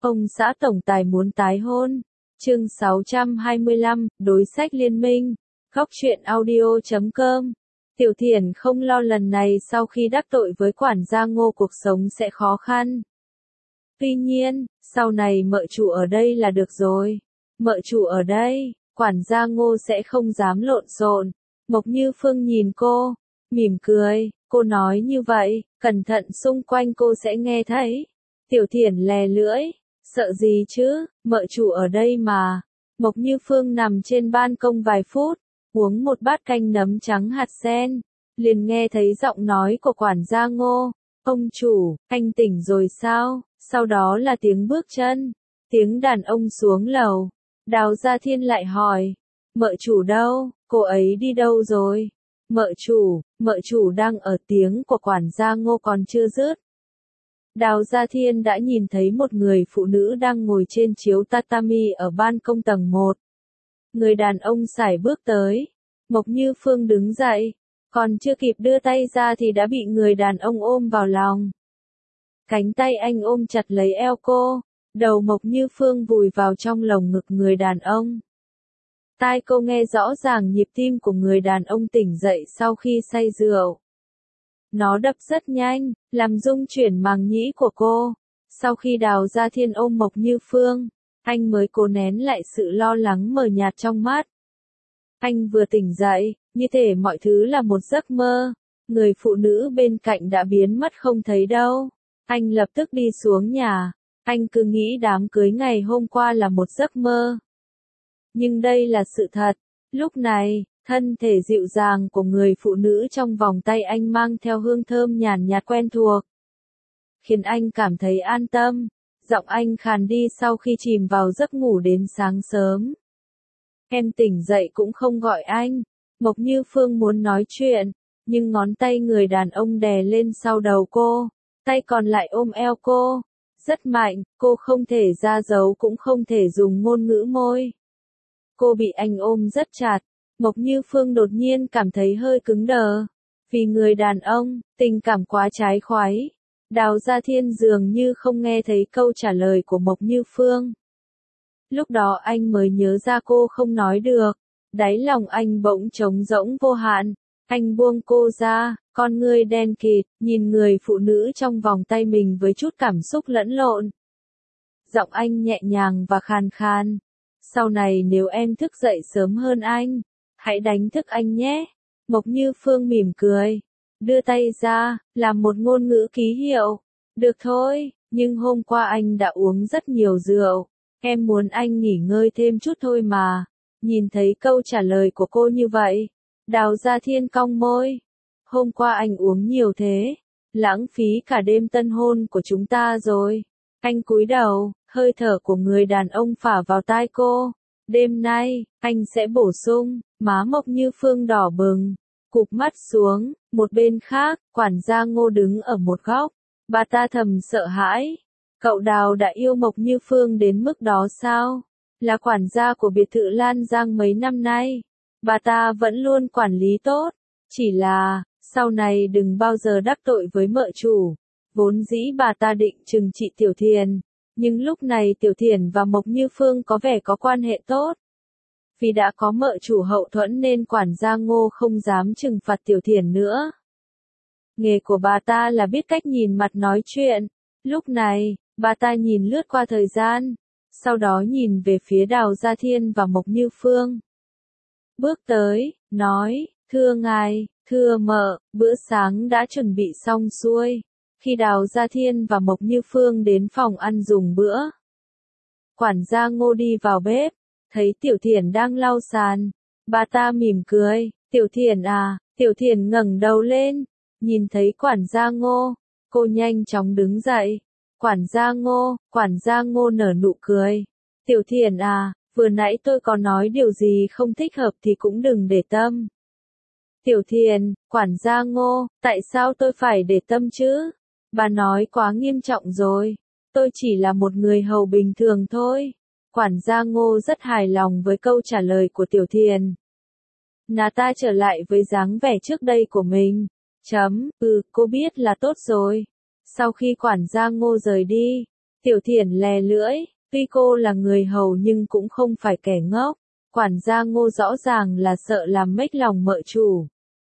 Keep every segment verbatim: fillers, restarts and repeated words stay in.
Ông xã tổng tài muốn tái hôn. Chương sáu trăm hai mươi lăm, đối sách liên minh. Góc truyện audio chấm com. Tiểu Thiển không lo lần này sau khi đắc tội với quản gia Ngô cuộc sống sẽ khó khăn. Tuy nhiên, sau này mợ chủ ở đây là được rồi. Mợ chủ ở đây, quản gia Ngô sẽ không dám lộn xộn. Mộc Như Phương nhìn cô, mỉm cười, cô nói như vậy, cẩn thận xung quanh cô sẽ nghe thấy. Tiểu Thiển lè lưỡi, sợ gì chứ, mợ chủ ở đây mà. Mộc Như Phương nằm trên ban công vài phút, uống một bát canh nấm trắng hạt sen, liền nghe thấy giọng nói của quản gia Ngô. Ông chủ, anh tỉnh rồi sao? Sau đó là tiếng bước chân, tiếng đàn ông xuống lầu. Đào Gia Thiên lại hỏi, mợ chủ đâu, cô ấy đi đâu rồi? Mợ chủ, mợ chủ đang ở, tiếng của quản gia Ngô còn chưa dứt. Đào Gia Thiên đã nhìn thấy một người phụ nữ đang ngồi trên chiếu tatami ở ban công tầng một. Người đàn ông sải bước tới. Mộc Như Phương đứng dậy, còn chưa kịp đưa tay ra thì đã bị người đàn ông ôm vào lòng. Cánh tay anh ôm chặt lấy eo cô, đầu Mộc Như Phương vùi vào trong lồng ngực người đàn ông. Tai cô nghe rõ ràng nhịp tim của người đàn ông tỉnh dậy sau khi say rượu. Nó đập rất nhanh, làm rung chuyển màng nhĩ của cô. Sau khi Đào Gia Thiên ôm Mộc Như Phương, anh mới cố nén lại sự lo lắng mờ nhạt trong mắt. Anh vừa tỉnh dậy, như thể mọi thứ là một giấc mơ. Người phụ nữ bên cạnh đã biến mất không thấy đâu. Anh lập tức đi xuống nhà. Anh cứ nghĩ đám cưới ngày hôm qua là một giấc mơ. Nhưng đây là sự thật. Lúc này, thân thể dịu dàng của người phụ nữ trong vòng tay anh mang theo hương thơm nhàn nhạt quen thuộc, khiến anh cảm thấy an tâm. Giọng anh khàn đi sau khi chìm vào giấc ngủ đến sáng sớm. Em tỉnh dậy cũng không gọi anh. Mộc Như Phương muốn nói chuyện, nhưng ngón tay người đàn ông đè lên sau đầu cô, tay còn lại ôm eo cô. Rất mạnh, cô không thể ra dấu cũng không thể dùng ngôn ngữ môi. Cô bị anh ôm rất chặt. Mộc Như Phương đột nhiên cảm thấy hơi cứng đờ. Vì người đàn ông, tình cảm quá trái khoái. Đào Gia Thiên dường như không nghe thấy câu trả lời của Mộc Như Phương. Lúc đó anh mới nhớ ra cô không nói được. Đáy lòng anh bỗng trống rỗng vô hạn. Anh buông cô ra, con ngươi đen kịt, nhìn người phụ nữ trong vòng tay mình với chút cảm xúc lẫn lộn. Giọng anh nhẹ nhàng và khàn khàn. Sau này nếu em thức dậy sớm hơn anh, hãy đánh thức anh nhé. Mộc Như Phương mỉm cười, đưa tay ra, làm một ngôn ngữ ký hiệu. Được thôi, nhưng hôm qua anh đã uống rất nhiều rượu. Em muốn anh nghỉ ngơi thêm chút thôi mà. Nhìn thấy câu trả lời của cô như vậy, Đào Gia Thiên cong môi. Hôm qua anh uống nhiều thế, lãng phí cả đêm tân hôn của chúng ta rồi. Anh cúi đầu, hơi thở của người đàn ông phả vào tai cô. Đêm nay, anh sẽ bổ sung. Má Mộc Như Phương đỏ bừng, cụp mắt xuống. Một bên khác, quản gia Ngô đứng ở một góc. Bà ta thầm sợ hãi. Cậu Đào đã yêu Mộc Như Phương đến mức đó sao? Là quản gia của biệt thự Lan Giang mấy năm nay, bà ta vẫn luôn quản lý tốt. Chỉ là, sau này đừng bao giờ đắc tội với mợ chủ. Vốn dĩ bà ta định trừng trị Tiểu Thiển, nhưng lúc này Tiểu Thiển và Mộc Như Phương có vẻ có quan hệ tốt. Vì đã có mợ chủ hậu thuẫn nên quản gia Ngô không dám trừng phạt Tiểu Thiển nữa. Nghề của bà ta là biết cách nhìn mặt nói chuyện. Lúc này, bà ta nhìn lướt qua thời gian, sau đó nhìn về phía Đào Gia Thiên và Mộc Như Phương. Bước tới, nói, thưa ngài, thưa mợ, bữa sáng đã chuẩn bị xong xuôi. Khi Đào Gia Thiên và Mộc Như Phương đến phòng ăn dùng bữa, quản gia Ngô đi vào bếp, thấy Tiểu Thiển đang lau sàn. Bà ta mỉm cười, Tiểu Thiển à, Tiểu Thiển ngẩng đầu lên, nhìn thấy quản gia Ngô, cô nhanh chóng đứng dậy. Quản gia Ngô, quản gia Ngô nở nụ cười. Tiểu Thiển à, vừa nãy tôi có nói điều gì không thích hợp thì cũng đừng để tâm. Tiểu Thiển, quản gia Ngô, tại sao tôi phải để tâm chứ? Bà nói quá nghiêm trọng rồi. Tôi chỉ là một người hầu bình thường thôi. Quản gia Ngô rất hài lòng với câu trả lời của Tiểu Thiển. Nà ta trở lại với dáng vẻ trước đây của mình. Chấm, ừ, cô biết là tốt rồi. Sau khi quản gia Ngô rời đi, Tiểu Thiển lè lưỡi, tuy cô là người hầu nhưng cũng không phải kẻ ngốc, quản gia Ngô rõ ràng là sợ làm mếch lòng mợ chủ.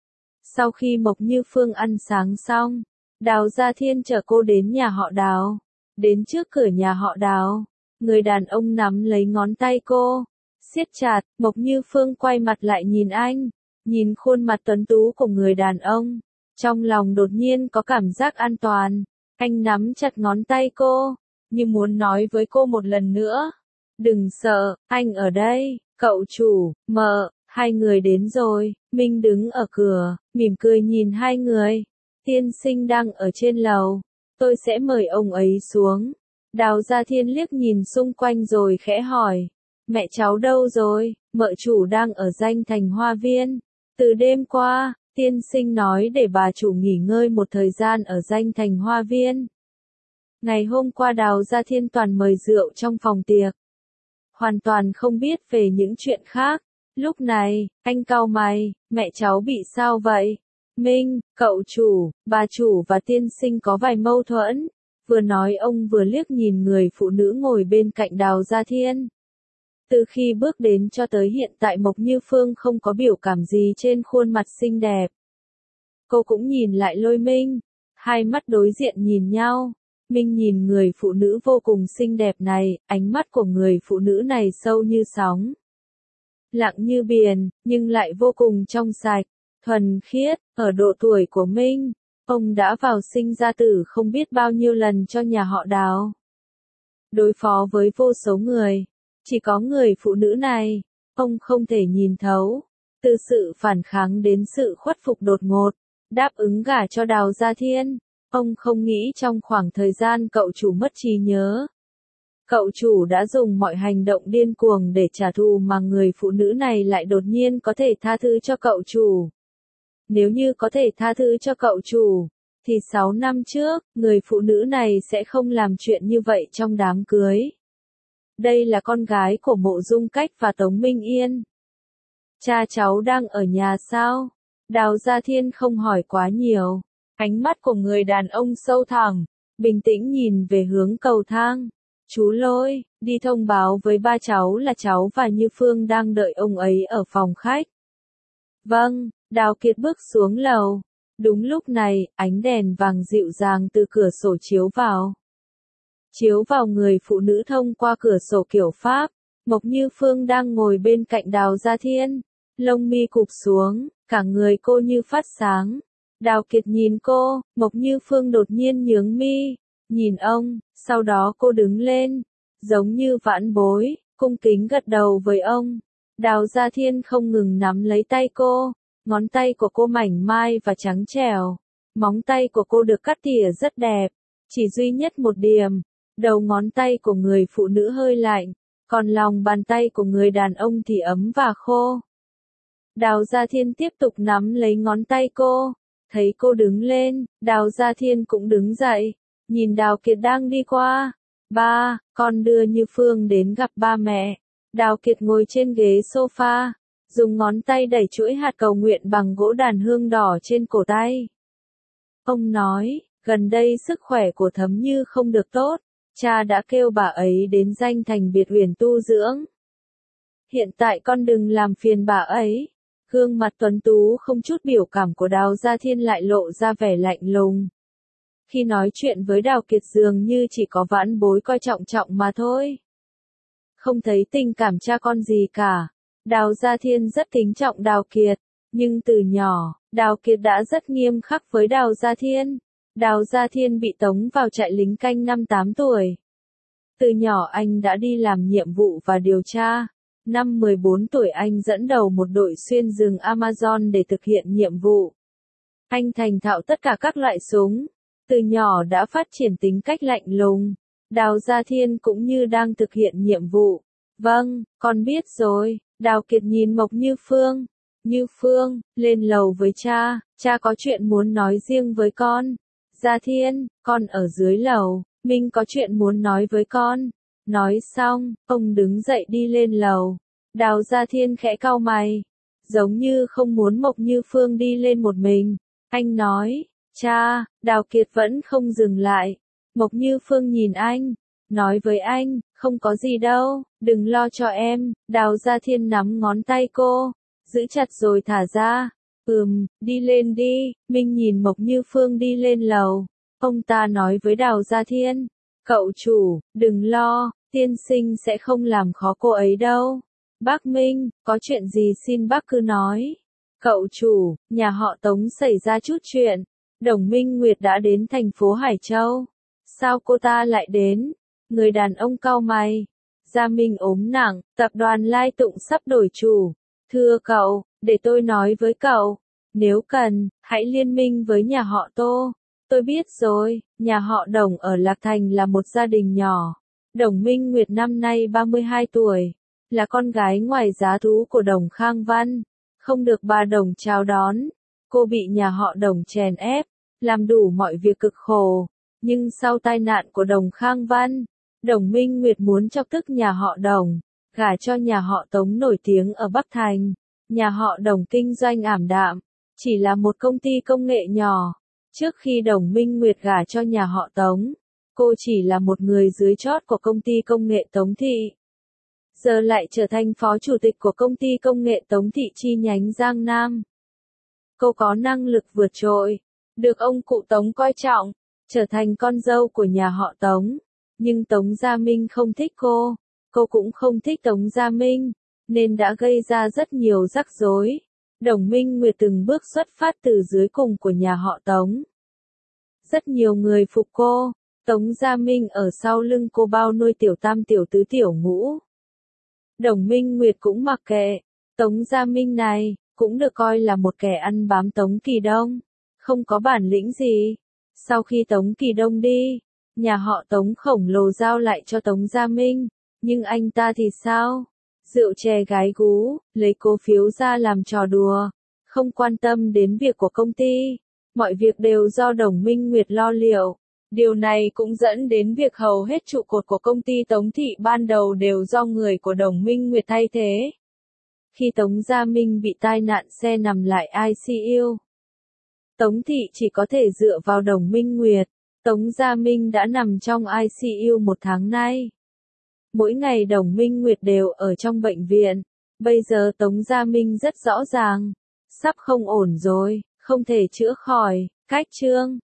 Sau khi Mộc Như Phương ăn sáng xong, Đào Gia Thiên chở cô đến nhà họ Đào. Đến trước cửa nhà họ Đào, người đàn ông nắm lấy ngón tay cô, siết chặt. Mộc Như Phương quay mặt lại nhìn anh, nhìn khuôn mặt tuấn tú của người đàn ông, trong lòng đột nhiên có cảm giác an toàn. Anh nắm chặt ngón tay cô, như muốn nói với cô một lần nữa, đừng sợ, anh ở đây. Cậu chủ, mợ, hai người đến rồi. Minh đứng ở cửa, mỉm cười nhìn hai người. Tiên sinh đang ở trên lầu, tôi sẽ mời ông ấy xuống. Đào Gia Thiên liếc nhìn xung quanh rồi khẽ hỏi, mẹ cháu đâu rồi? Mợ chủ đang ở Danh Thành Hoa Viên. Từ đêm qua, tiên sinh nói để bà chủ nghỉ ngơi một thời gian ở Danh Thành Hoa Viên. Ngày hôm qua Đào Gia Thiên toàn mời rượu trong phòng tiệc, hoàn toàn không biết về những chuyện khác. Lúc này, anh cau mày, mẹ cháu bị sao vậy? Minh, cậu chủ, bà chủ và tiên sinh có vài mâu thuẫn. Vừa nói ông vừa liếc nhìn người phụ nữ ngồi bên cạnh Đào Gia Thiên. Từ khi bước đến cho tới hiện tại Mộc Như Phương không có biểu cảm gì trên khuôn mặt xinh đẹp. Cô cũng nhìn lại Lôi Minh, hai mắt đối diện nhìn nhau. Minh nhìn người phụ nữ vô cùng xinh đẹp này, ánh mắt của người phụ nữ này sâu như sóng, lặng như biển, nhưng lại vô cùng trong sạch, thuần khiết. Ở độ tuổi của Minh, ông đã vào sinh ra tử không biết bao nhiêu lần cho nhà họ Đào, đối phó với vô số người. Chỉ có người phụ nữ này, ông không thể nhìn thấu. Từ sự phản kháng đến sự khuất phục đột ngột, đáp ứng gả cho Đào Gia Thiên. Ông không nghĩ trong khoảng thời gian cậu chủ mất trí nhớ, cậu chủ đã dùng mọi hành động điên cuồng để trả thù mà người phụ nữ này lại đột nhiên có thể tha thứ cho cậu chủ. Nếu như có thể tha thứ cho cậu chủ, thì sáu năm trước, người phụ nữ này sẽ không làm chuyện như vậy trong đám cưới. Đây là con gái của Mộ Dung Cách và Tống Minh Yên. Cha cháu đang ở nhà sao? Đào Gia Thiên không hỏi quá nhiều. Ánh mắt của người đàn ông sâu thẳm, bình tĩnh nhìn về hướng cầu thang. Chú Lôi, đi thông báo với ba cháu là cháu và Như Phương đang đợi ông ấy ở phòng khách. Vâng, Đào Kiệt bước xuống lầu. Đúng lúc này, ánh đèn vàng dịu dàng từ cửa sổ chiếu vào. Chiếu vào người phụ nữ thông qua cửa sổ kiểu Pháp. Mộc Như Phương đang ngồi bên cạnh Đào Gia Thiên. Lông mi cụp xuống, cả người cô như phát sáng. Đào Kiệt nhìn cô, Mộc Như Phương đột nhiên nhướng mi, nhìn ông, sau đó cô đứng lên, giống như vãn bối, cung kính gật đầu với ông. Đào Gia Thiên không ngừng nắm lấy tay cô, ngón tay của cô mảnh mai và trắng trẻo, móng tay của cô được cắt tỉa rất đẹp, chỉ duy nhất một điểm, đầu ngón tay của người phụ nữ hơi lạnh, còn lòng bàn tay của người đàn ông thì ấm và khô. Đào Gia Thiên tiếp tục nắm lấy ngón tay cô. Thấy cô đứng lên, Đào Gia Thiên cũng đứng dậy, nhìn Đào Kiệt đang đi qua. Ba, con đưa Như Phương đến gặp ba mẹ. Đào Kiệt ngồi trên ghế sofa, dùng ngón tay đẩy chuỗi hạt cầu nguyện bằng gỗ đàn hương đỏ trên cổ tay. Ông nói, gần đây sức khỏe của Thấm Như không được tốt, cha đã kêu bà ấy đến Danh Thành biệt uyển tu dưỡng. Hiện tại con đừng làm phiền bà ấy. Gương mặt tuấn tú không chút biểu cảm của Đào Gia Thiên lại lộ ra vẻ lạnh lùng. Khi nói chuyện với Đào Kiệt dường như chỉ có vãn bối coi trọng trọng mà thôi. Không thấy tình cảm cha con gì cả. Đào Gia Thiên rất kính trọng Đào Kiệt, nhưng từ nhỏ, Đào Kiệt đã rất nghiêm khắc với Đào Gia Thiên. Đào Gia Thiên bị tống vào trại lính canh năm tám tuổi. Từ nhỏ anh đã đi làm nhiệm vụ và điều tra. Năm mười bốn tuổi anh dẫn đầu một đội xuyên rừng Amazon để thực hiện nhiệm vụ. Anh thành thạo tất cả các loại súng. Từ nhỏ đã phát triển tính cách lạnh lùng. Đào Gia Thiên cũng như đang thực hiện nhiệm vụ. Vâng, con biết rồi. Đào Kiệt nhìn Mộc Như Phương. Như Phương, lên lầu với cha. Cha có chuyện muốn nói riêng với con. Gia Thiên, con ở dưới lầu. Minh có chuyện muốn nói với con. Nói xong, ông đứng dậy đi lên lầu. Đào Gia Thiên khẽ cau mày, giống như không muốn Mộc Như Phương đi lên một mình. Anh nói, cha, Đào Kiệt vẫn không dừng lại. Mộc Như Phương nhìn anh, nói với anh, không có gì đâu, đừng lo cho em, Đào Gia Thiên nắm ngón tay cô, giữ chặt rồi thả ra. Ừm, đi lên đi, Minh nhìn Mộc Như Phương đi lên lầu. Ông ta nói với Đào Gia Thiên, cậu chủ, đừng lo, tiên sinh sẽ không làm khó cô ấy đâu. Bác Minh, có chuyện gì xin bác cứ nói. Cậu chủ, nhà họ Tống xảy ra chút chuyện. Đồng Minh Nguyệt đã đến thành phố Hải Châu. Sao cô ta lại đến? Người đàn ông cau mày. Gia Minh ốm nặng, tập đoàn Lai Tụng sắp đổi chủ. Thưa cậu, để tôi nói với cậu. Nếu cần, hãy liên minh với nhà họ Tô. Tôi biết rồi, nhà họ Đồng ở Lạc Thành là một gia đình nhỏ. Đồng Minh Nguyệt năm nay ba mươi hai tuổi, là con gái ngoài giá thú của Đồng Khang Văn. Không được bà Đồng chào đón. Cô bị nhà họ Đồng chèn ép, làm đủ mọi việc cực khổ. Nhưng sau tai nạn của Đồng Khang Văn, Đồng Minh Nguyệt muốn chọc tức nhà họ Đồng, gả cho nhà họ Tống nổi tiếng ở Bắc Thành. Nhà họ Đồng kinh doanh ảm đạm, chỉ là một công ty công nghệ nhỏ. Trước khi Đồng Minh Nguyệt gả cho nhà họ Tống, cô chỉ là một người dưới chót của công ty công nghệ Tống Thị. Giờ lại trở thành phó chủ tịch của công ty công nghệ Tống Thị chi nhánh Giang Nam. Cô có năng lực vượt trội, được ông cụ Tống coi trọng, trở thành con dâu của nhà họ Tống. Nhưng Tống Gia Minh không thích cô, cô cũng không thích Tống Gia Minh, nên đã gây ra rất nhiều rắc rối. Đồng Minh Nguyệt từng bước xuất phát từ dưới cùng của nhà họ Tống. Rất nhiều người phục cô, Tống Gia Minh ở sau lưng cô bao nuôi tiểu tam tiểu tứ tiểu ngũ. Đồng Minh Nguyệt cũng mặc kệ, Tống Gia Minh này, cũng được coi là một kẻ ăn bám Tống Kỳ Đông, không có bản lĩnh gì. Sau khi Tống Kỳ Đông đi, nhà họ Tống khổng lồ giao lại cho Tống Gia Minh, nhưng anh ta thì sao? Rượu chè gái gú, lấy cổ phiếu ra làm trò đùa, không quan tâm đến việc của công ty, mọi việc đều do Đồng Minh Nguyệt lo liệu. Điều này cũng dẫn đến việc hầu hết trụ cột của công ty Tống Thị ban đầu đều do người của Đồng Minh Nguyệt thay thế. Khi Tống Gia Minh bị tai nạn xe nằm lại i xê u, Tống Thị chỉ có thể dựa vào Đồng Minh Nguyệt. Tống Gia Minh đã nằm trong i xê u một tháng nay. Mỗi ngày Đồng Minh Nguyệt đều ở trong bệnh viện. Bây giờ Tống Gia Minh rất rõ ràng, sắp không ổn rồi, không thể chữa khỏi. Cách chương